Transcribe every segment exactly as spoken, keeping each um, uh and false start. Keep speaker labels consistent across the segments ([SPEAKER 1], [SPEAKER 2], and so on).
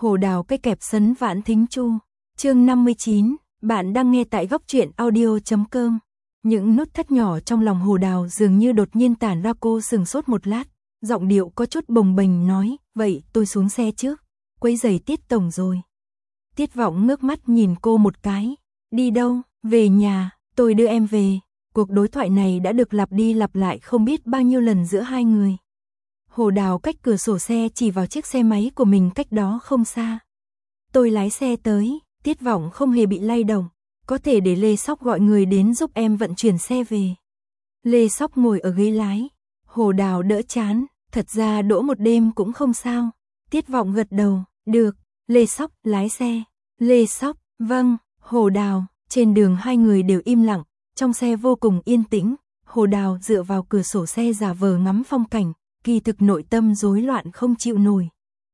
[SPEAKER 1] Hồ Đào cây kẹp sấn vãn thính chu. Chương năm mươi chín, bạn đang nghe tại góc truyện audio chấm com. Những nốt thắt nhỏ trong lòng Hồ Đào dường như đột nhiên tản ra, cô sừng sốt một lát, giọng điệu có chút bồng bềnh nói, vậy tôi xuống xe trước, quấy rầy Tiết tổng rồi. Tiết Vọng ngước mắt nhìn cô một cái, đi đâu, về nhà, tôi đưa em về. Cuộc đối thoại này đã được lặp đi lặp lại không biết bao nhiêu lần giữa hai người. Hồ Đào cách cửa sổ xe chỉ vào chiếc xe máy của mình cách đó không xa. Tôi lái xe tới, Tiết Vọng không hề bị lay động, có thể để Lê Sóc gọi người đến giúp em vận chuyển xe về. Lê Sóc ngồi ở ghế lái, Hồ Đào đỡ chán, thật ra đỗ một đêm cũng không sao. Tiết Vọng gật đầu, được, Lê Sóc lái xe. Lê Sóc, vâng, Hồ Đào, trên đường hai người đều im lặng, trong xe vô cùng yên tĩnh. Hồ Đào dựa vào cửa sổ xe giả vờ ngắm phong cảnh, kỳ thực nội tâm rối loạn không chịu nổi.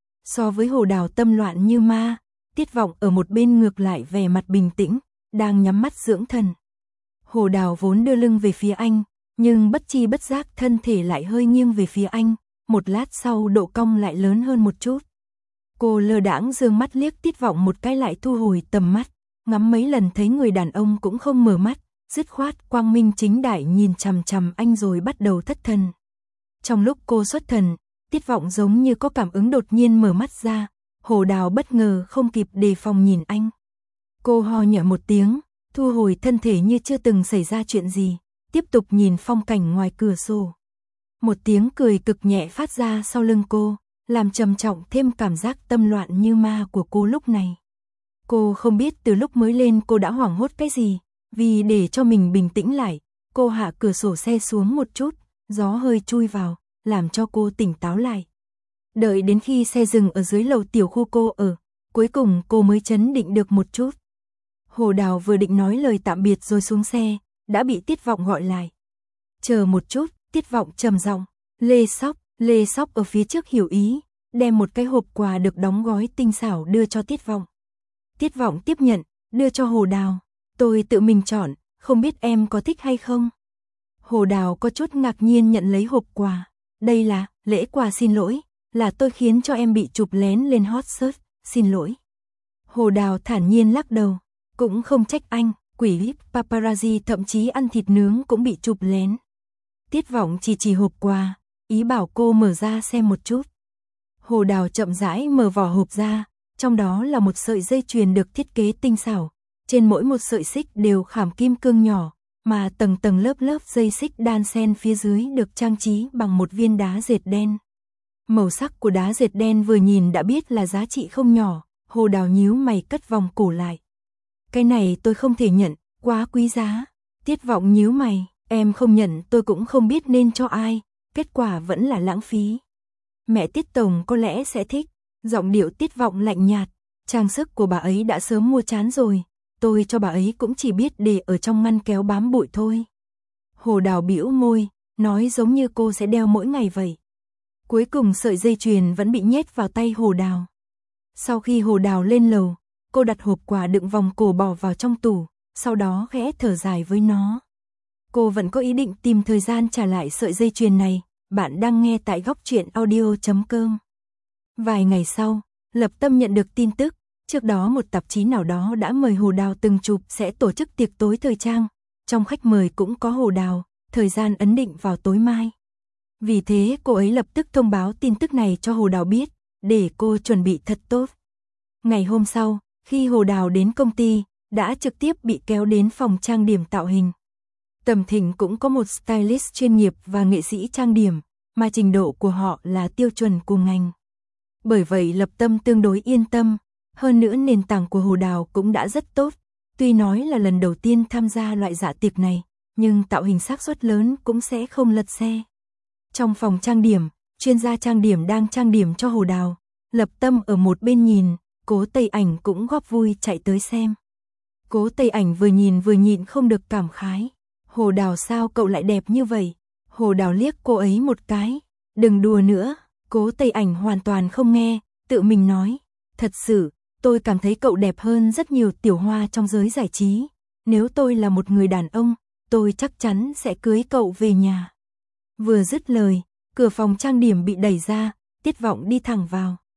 [SPEAKER 1] So với Hồ Đào tâm loạn như ma, Tiết Vọng ở một bên ngược lại vẻ mặt bình tĩnh, đang nhắm mắt dưỡng thần. Hồ Đào vốn đưa lưng về phía anh, nhưng bất chi bất giác thân thể lại hơi nghiêng về phía anh, một lát sau độ cong lại lớn hơn một chút. Cô lơ đãng dương mắt liếc Tiết Vọng một cái lại thu hồi tầm mắt, ngắm mấy lần thấy người đàn ông cũng không mở mắt, dứt khoát quang minh chính đại nhìn chằm chằm anh rồi bắt đầu thất thần. Trong lúc cô xuất thần, Tiết Vọng giống như có cảm ứng đột nhiên mở mắt ra, Hồ Đào bất ngờ không kịp đề phòng nhìn anh. Cô ho nhẹ một tiếng, thu hồi thân thể như chưa từng xảy ra chuyện gì, tiếp tục nhìn phong cảnh ngoài cửa sổ. Một tiếng cười cực nhẹ phát ra sau lưng cô, làm trầm trọng thêm cảm giác tâm loạn như ma của cô lúc này. Cô không biết từ lúc mới lên cô đã hoảng hốt cái gì, vì để cho mình bình tĩnh lại, cô hạ cửa sổ xe xuống một chút, gió hơi chui vào, làm cho cô tỉnh táo lại. Đợi đến khi xe dừng ở dưới lầu tiểu khu cô ở, cuối cùng cô mới trấn định được một chút. Hồ Đào vừa định nói lời tạm biệt rồi xuống xe, đã bị Tiết Vọng gọi lại. Chờ một chút, Tiết Vọng trầm giọng, Lê Sóc, Lê Sóc ở phía trước hiểu ý, đem một cái hộp quà được đóng gói tinh xảo đưa cho Tiết Vọng. Tiết Vọng tiếp nhận, đưa cho Hồ Đào, tôi tự mình chọn, không biết em có thích hay không. Hồ Đào có chút ngạc nhiên nhận lấy hộp quà, đây là lễ quà xin lỗi, là tôi khiến cho em bị chụp lén lên hot search, xin lỗi. Hồ Đào thản nhiên lắc đầu, cũng không trách anh, quỷ líp paparazzi thậm chí ăn thịt nướng cũng bị chụp lén. Tiết Vọng chỉ chỉ hộp quà, ý bảo cô mở ra xem một chút. Hồ Đào chậm rãi mở vỏ hộp ra, trong đó là một sợi dây chuyền được thiết kế tinh xảo, trên mỗi một sợi xích đều khảm kim cương nhỏ, mà tầng tầng lớp lớp dây xích đan xen phía dưới được trang trí bằng một viên đá dệt đen. Màu sắc của đá dệt đen vừa nhìn đã biết là giá trị không nhỏ, Hồ Đào nhíu mày cất vòng cổ lại. Cái này tôi không thể nhận, quá quý giá. Tiết Vọng nhíu mày, em không nhận tôi cũng không biết nên cho ai, kết quả vẫn là lãng phí. Mẹ Tiết Tổng có lẽ sẽ thích, giọng điệu Tiết Vọng lạnh nhạt, trang sức của bà ấy đã sớm mua chán rồi, tôi cho bà ấy cũng chỉ biết để ở trong ngăn kéo bám bụi thôi. Hồ Đào bĩu môi, nói giống như cô sẽ đeo mỗi ngày vậy. Cuối cùng sợi dây chuyền vẫn bị nhét vào tay Hồ Đào. Sau khi Hồ Đào lên lầu, cô đặt hộp quà đựng vòng cổ bỏ vào trong tủ, sau đó khẽ thở dài với nó. Cô vẫn có ý định tìm thời gian trả lại sợi dây chuyền này. Bạn đang nghe tại góc truyện audio chấm com. Vài ngày sau, Lập Tâm nhận được tin tức, trước đó một tạp chí nào đó đã mời Hồ Đào từng chụp sẽ tổ chức tiệc tối thời trang, trong khách mời cũng có Hồ Đào, thời gian ấn định vào tối mai. Vì thế cô ấy lập tức thông báo tin tức này cho Hồ Đào biết, để cô chuẩn bị thật tốt. Ngày hôm sau, khi Hồ Đào đến công ty, đã trực tiếp bị kéo đến phòng trang điểm tạo hình. Tầm Thịnh cũng có một stylist chuyên nghiệp và nghệ sĩ trang điểm, mà trình độ của họ là tiêu chuẩn cùng ngành. Bởi vậy Lập Tâm tương đối yên tâm, hơn nữa nền tảng của Hồ Đào cũng đã rất tốt. Tuy nói là lần đầu tiên tham gia loại dạ tiệc này, nhưng tạo hình xác suất lớn cũng sẽ không lật xe. Trong phòng trang điểm, chuyên gia trang điểm đang trang điểm cho Hồ Đào, Lập Tâm ở một bên nhìn, Cố Tây Ảnh cũng góp vui chạy tới xem. Cố Tây Ảnh vừa nhìn vừa nhịn không được cảm khái. Hồ Đào sao cậu lại đẹp như vậy? Hồ Đào liếc cô ấy một cái. Đừng đùa nữa. Cố Tây Ảnh hoàn toàn không nghe, tự mình nói. Thật sự, tôi cảm thấy cậu đẹp hơn rất nhiều tiểu hoa trong giới giải trí. Nếu tôi là một người đàn ông, tôi chắc chắn sẽ cưới cậu về nhà. Vừa dứt lời, cửa phòng trang điểm bị đẩy ra, Tiết Vọng đi thẳng vào.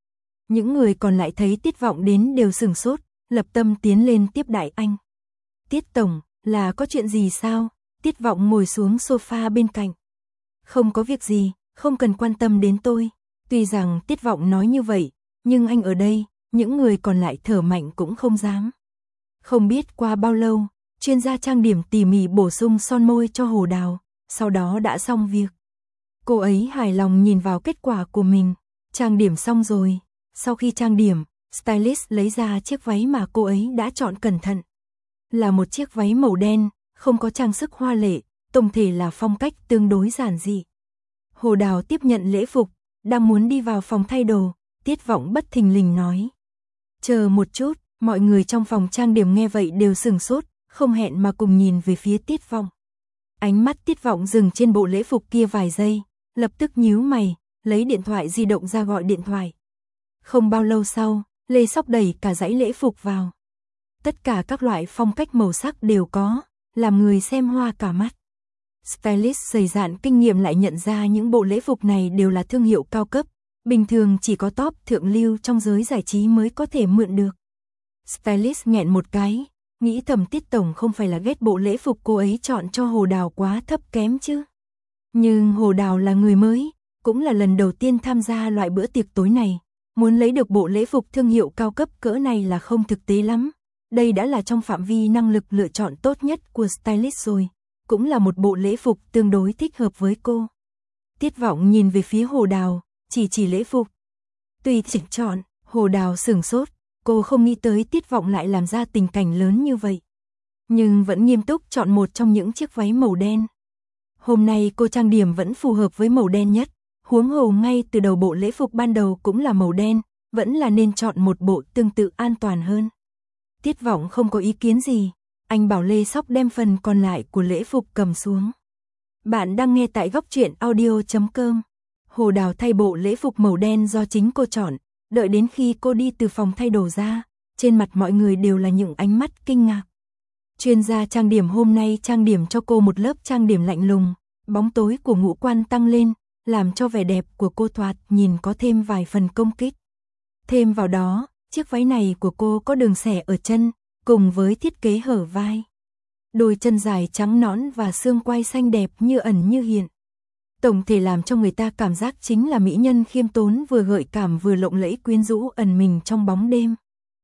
[SPEAKER 1] Những người còn lại thấy Tiết Vọng đến đều sửng sốt, lập tâm tiến lên tiếp đãi anh. Tiết tổng, là có chuyện gì sao? Tiết Vọng ngồi xuống sofa bên cạnh. Không có việc gì, không cần quan tâm đến tôi. Tuy rằng Tiết Vọng nói như vậy, nhưng anh ở đây, những người còn lại thở mạnh cũng không dám. Không biết qua bao lâu, chuyên gia trang điểm tỉ mỉ bổ sung son môi cho Hồ Đào, sau đó đã xong việc. Cô ấy hài lòng nhìn vào kết quả của mình, trang điểm xong rồi. Sau khi trang điểm, stylist lấy ra chiếc váy mà cô ấy đã chọn cẩn thận. Là một chiếc váy màu đen, không có trang sức hoa lệ, tổng thể là phong cách tương đối giản dị. Hồ Đào tiếp nhận lễ phục, đang muốn đi vào phòng thay đồ, Tiết Vọng bất thình lình nói. Chờ một chút, mọi người trong phòng trang điểm nghe vậy đều sửng sốt, không hẹn mà cùng nhìn về phía Tiết Vọng. Ánh mắt Tiết Vọng dừng trên bộ lễ phục kia vài giây, lập tức nhíu mày, lấy điện thoại di động ra gọi điện thoại. Không bao lâu sau, Lê Sóc đẩy cả dãy lễ phục vào. Tất cả các loại phong cách màu sắc đều có, làm người xem hoa cả mắt. Stylist dày dạn kinh nghiệm lại nhận ra những bộ lễ phục này đều là thương hiệu cao cấp, bình thường chỉ có top thượng lưu trong giới giải trí mới có thể mượn được. Stylist nghẹn một cái, nghĩ thầm Tiết tổng không phải là ghét bộ lễ phục cô ấy chọn cho Hồ Đào quá thấp kém chứ. Nhưng Hồ Đào là người mới, cũng là lần đầu tiên tham gia loại bữa tiệc tối này, muốn lấy được bộ lễ phục thương hiệu cao cấp cỡ này là không thực tế lắm. Đây đã là trong phạm vi năng lực lựa chọn tốt nhất của stylist rồi, cũng là một bộ lễ phục tương đối thích hợp với cô. Tiết Vọng nhìn về phía Hồ Đào, chỉ chỉ lễ phục. Tùy chỉnh chọn, Hồ Đào sửng sốt, cô không nghĩ tới Tiết Vọng lại làm ra tình cảnh lớn như vậy. Nhưng vẫn nghiêm túc chọn một trong những chiếc váy màu đen. Hôm nay cô trang điểm vẫn phù hợp với màu đen nhất, huống hồ ngay từ đầu bộ lễ phục ban đầu cũng là màu đen, vẫn là nên chọn một bộ tương tự an toàn hơn. Tiết Vọng không có ý kiến gì, anh bảo Lê Sóc đem phần còn lại của lễ phục cầm xuống. Bạn đang nghe tại góc truyện audio chấm com. Hồ Đào thay bộ lễ phục màu đen do chính cô chọn, đợi đến khi cô đi từ phòng thay đồ ra, trên mặt mọi người đều là những ánh mắt kinh ngạc. Chuyên gia trang điểm hôm nay trang điểm cho cô một lớp trang điểm lạnh lùng, bóng tối của ngũ quan tăng lên, làm cho vẻ đẹp của cô thoạt nhìn có thêm vài phần công kích. Thêm vào đó, chiếc váy này của cô có đường xẻ ở chân, cùng với thiết kế hở vai. Đôi chân dài trắng nõn và xương quai xanh đẹp như ẩn như hiện. Tổng thể làm cho người ta cảm giác chính là mỹ nhân khiêm tốn vừa gợi cảm vừa lộng lẫy quyến rũ ẩn mình trong bóng đêm.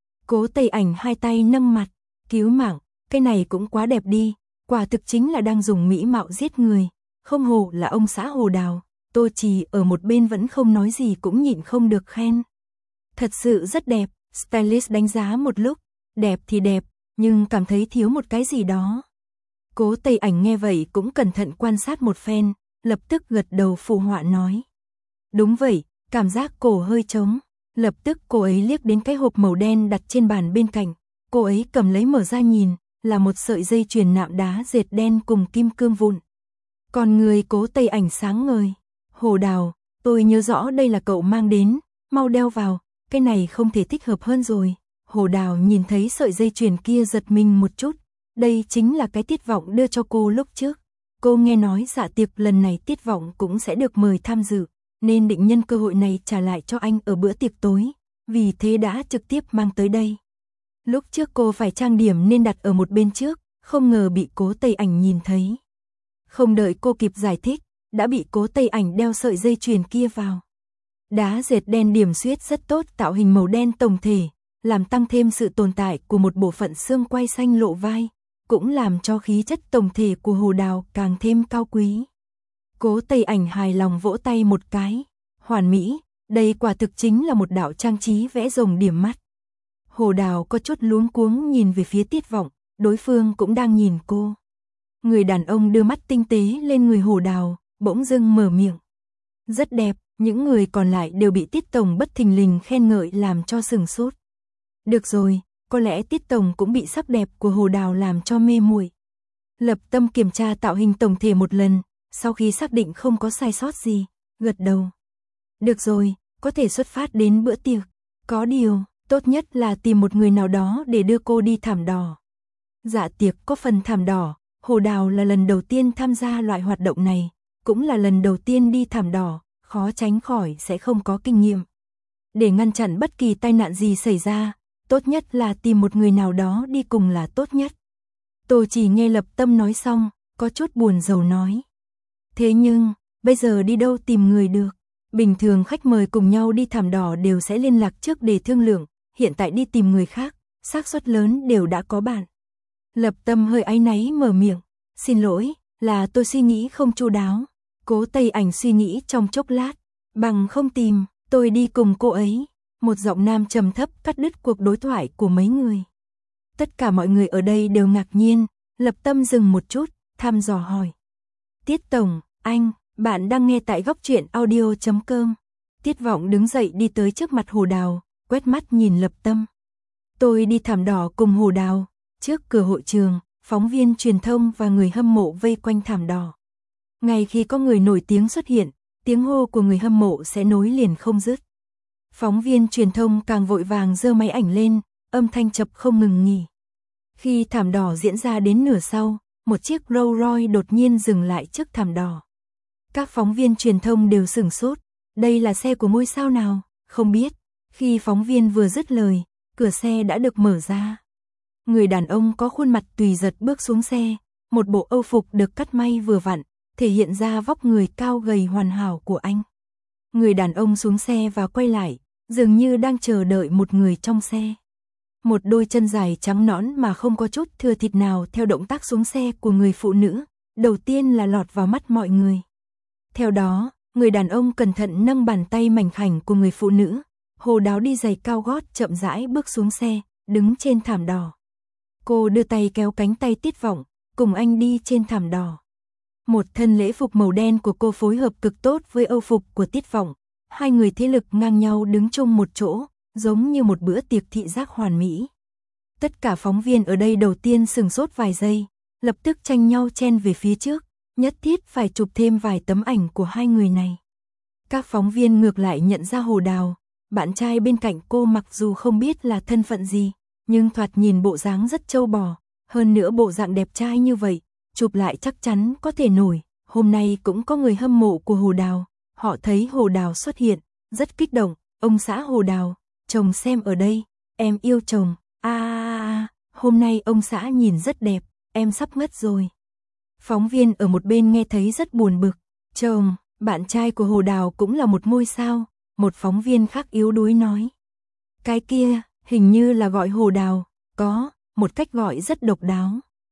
[SPEAKER 1] Cố Tây Ảnh hai tay nâng mặt, cứu mạng, cái này cũng quá đẹp đi, quả thực chính là đang dùng mỹ mạo giết người, không hổ là ông xã Hồ Đào. Tô Trì ở một bên vẫn không nói gì cũng nhịn không được khen. Thật sự rất đẹp, stylist đánh giá một lúc, đẹp thì đẹp, nhưng cảm thấy thiếu một cái gì đó. Cố Tây Ảnh nghe vậy cũng cẩn thận quan sát một phen, lập tức gật đầu phụ họa nói. Đúng vậy, cảm giác cổ hơi trống. Lập tức cô ấy liếc đến cái hộp màu đen đặt trên bàn bên cạnh, cô ấy cầm lấy mở ra nhìn, là một sợi dây chuyền nạm đá dệt đen cùng kim cương vụn. Còn người Cố Tây Ảnh sáng ngời. Hồ Đào, tôi nhớ rõ đây là cậu mang đến, mau đeo vào, cái này không thể thích hợp hơn rồi. Hồ Đào nhìn thấy sợi dây chuyền kia giật mình một chút, đây chính là cái Tiết Vọng đưa cho cô lúc trước. Cô nghe nói dạ tiệc lần này Tiết Vọng cũng sẽ được mời tham dự, nên định nhân cơ hội này trả lại cho anh ở bữa tiệc tối, vì thế đã trực tiếp mang tới đây. Lúc trước cô phải trang điểm nên đặt ở một bên trước, không ngờ bị Cố Tây Ảnh nhìn thấy. Không đợi cô kịp giải thích, đã bị Cố Tây Ảnh đeo sợi dây chuyền kia vào. Đá dệt đen điểm xuyết rất tốt, tạo hình màu đen tổng thể, làm tăng thêm sự tồn tại của một bộ phận xương quai xanh lộ vai, cũng làm cho khí chất tổng thể của Hồ Đào càng thêm cao quý. Cố Tây Ảnh hài lòng vỗ tay một cái, hoàn mỹ, đây quả thực chính là một đạo trang trí vẽ rồng điểm mắt. Hồ Đào có chút luống cuống nhìn về phía Tiết Vọng, đối phương cũng đang nhìn cô. Người đàn ông đưa mắt tinh tế lên người Hồ Đào, bỗng dưng mở miệng. Rất đẹp, những người còn lại đều bị Tiết Tổng bất thình lình khen ngợi làm cho sửng sốt. Được rồi, có lẽ Tiết Tổng cũng bị sắc đẹp của Hồ Đào làm cho mê muội. Lập tâm kiểm tra tạo hình tổng thể một lần, sau khi xác định không có sai sót gì, gật đầu. Được rồi, có thể xuất phát đến bữa tiệc. Có điều, tốt nhất là tìm một người nào đó để đưa cô đi thảm đỏ. Dạ tiệc có phần thảm đỏ, Hồ Đào là lần đầu tiên tham gia loại hoạt động này, cũng là lần đầu tiên đi thảm đỏ, khó tránh khỏi sẽ không có kinh nghiệm. để ngăn chặn bất kỳ tai nạn gì xảy ra, tốt nhất là tìm một người nào đó đi cùng là tốt nhất. Tô Chỉ nghe Lập Tâm nói xong, có chút buồn rầu nói. Thế nhưng, bây giờ đi đâu tìm người được? Bình thường khách mời cùng nhau đi thảm đỏ đều sẽ liên lạc trước để thương lượng, hiện tại đi tìm người khác, xác suất lớn đều đã có bạn. Lập Tâm hơi áy náy mở miệng, xin lỗi, là tôi suy nghĩ không chu đáo. Cố Tây Ảnh suy nghĩ trong chốc lát, bằng không tìm, tôi đi cùng cô ấy. Một giọng nam trầm thấp cắt đứt cuộc đối thoại của mấy người. Tất cả mọi người ở đây đều ngạc nhiên, Lập Tâm dừng một chút, thăm dò hỏi. Tiết Tổng, anh, bạn đang nghe tại góc truyện audio chấm com. Tiết Vọng đứng dậy đi tới trước mặt Hồ Đào, quét mắt nhìn Lập Tâm. Tôi đi thảm đỏ cùng Hồ Đào, trước cửa hội trường, phóng viên truyền thông và người hâm mộ vây quanh thảm đỏ. Ngay khi có người nổi tiếng xuất hiện, tiếng hô của người hâm mộ sẽ nối liền không dứt. Phóng viên truyền thông càng vội vàng giơ máy ảnh lên, âm thanh chập không ngừng nghỉ. Khi thảm đỏ diễn ra đến nửa sau, một chiếc Rolls Royce đột nhiên dừng lại trước thảm đỏ. Các phóng viên truyền thông đều sửng sốt, đây là xe của ngôi sao nào, không biết. Khi phóng viên vừa dứt lời, cửa xe đã được mở ra. Người đàn ông có khuôn mặt tùy giật bước xuống xe, một bộ âu phục được cắt may vừa vặn, thể hiện ra vóc người cao gầy hoàn hảo của anh. Người đàn ông xuống xe và quay lại, dường như đang chờ đợi một người trong xe. Một đôi chân dài trắng nõn mà không có chút thừa thịt nào theo động tác xuống xe của người phụ nữ, đầu tiên là lọt vào mắt mọi người. Theo đó, người đàn ông cẩn thận nâng bàn tay mảnh khảnh của người phụ nữ, Hồ Đào đi giày cao gót chậm rãi bước xuống xe, đứng trên thảm đỏ. Cô đưa tay kéo cánh tay Tiết Vọng, cùng anh đi trên thảm đỏ. Một thân lễ phục màu đen của cô phối hợp cực tốt với âu phục của Tiết Vọng, hai người thế lực ngang nhau đứng chung một chỗ, giống như một bữa tiệc thị giác hoàn mỹ. Tất cả phóng viên ở đây đầu tiên sửng sốt vài giây, lập tức tranh nhau chen về phía trước, nhất thiết phải chụp thêm vài tấm ảnh của hai người này. Các phóng viên ngược lại nhận ra Hồ Đào, bạn trai bên cạnh cô mặc dù không biết là thân phận gì, nhưng thoạt nhìn bộ dáng rất trâu bò, hơn nữa bộ dạng đẹp trai như vậy, chụp lại chắc chắn có thể nổi. Hôm nay cũng có người hâm mộ của Hồ Đào, họ thấy Hồ Đào xuất hiện, rất kích động, ông xã Hồ Đào, chồng xem ở đây, em yêu chồng, a a a, hôm nay ông xã nhìn rất đẹp, em sắp ngất rồi. Phóng viên ở một bên nghe thấy rất buồn bực, chồng, bạn trai của Hồ Đào cũng là một ngôi sao, một phóng viên khác yếu đuối nói. Cái kia, hình như là gọi Hồ Đào, có, một cách gọi rất độc đáo.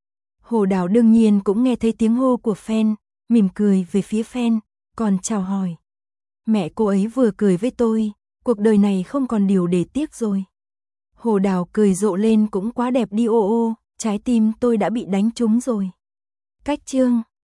[SPEAKER 1] Hồ Đào đương nhiên cũng nghe thấy tiếng hô của fan, mỉm cười về phía fan, còn chào hỏi. Mẹ cô ấy vừa cười với tôi, cuộc đời này không còn điều để tiếc rồi. Hồ Đào cười rộ lên cũng quá đẹp đi ô ô, trái tim tôi đã bị đánh trúng rồi. Cách chương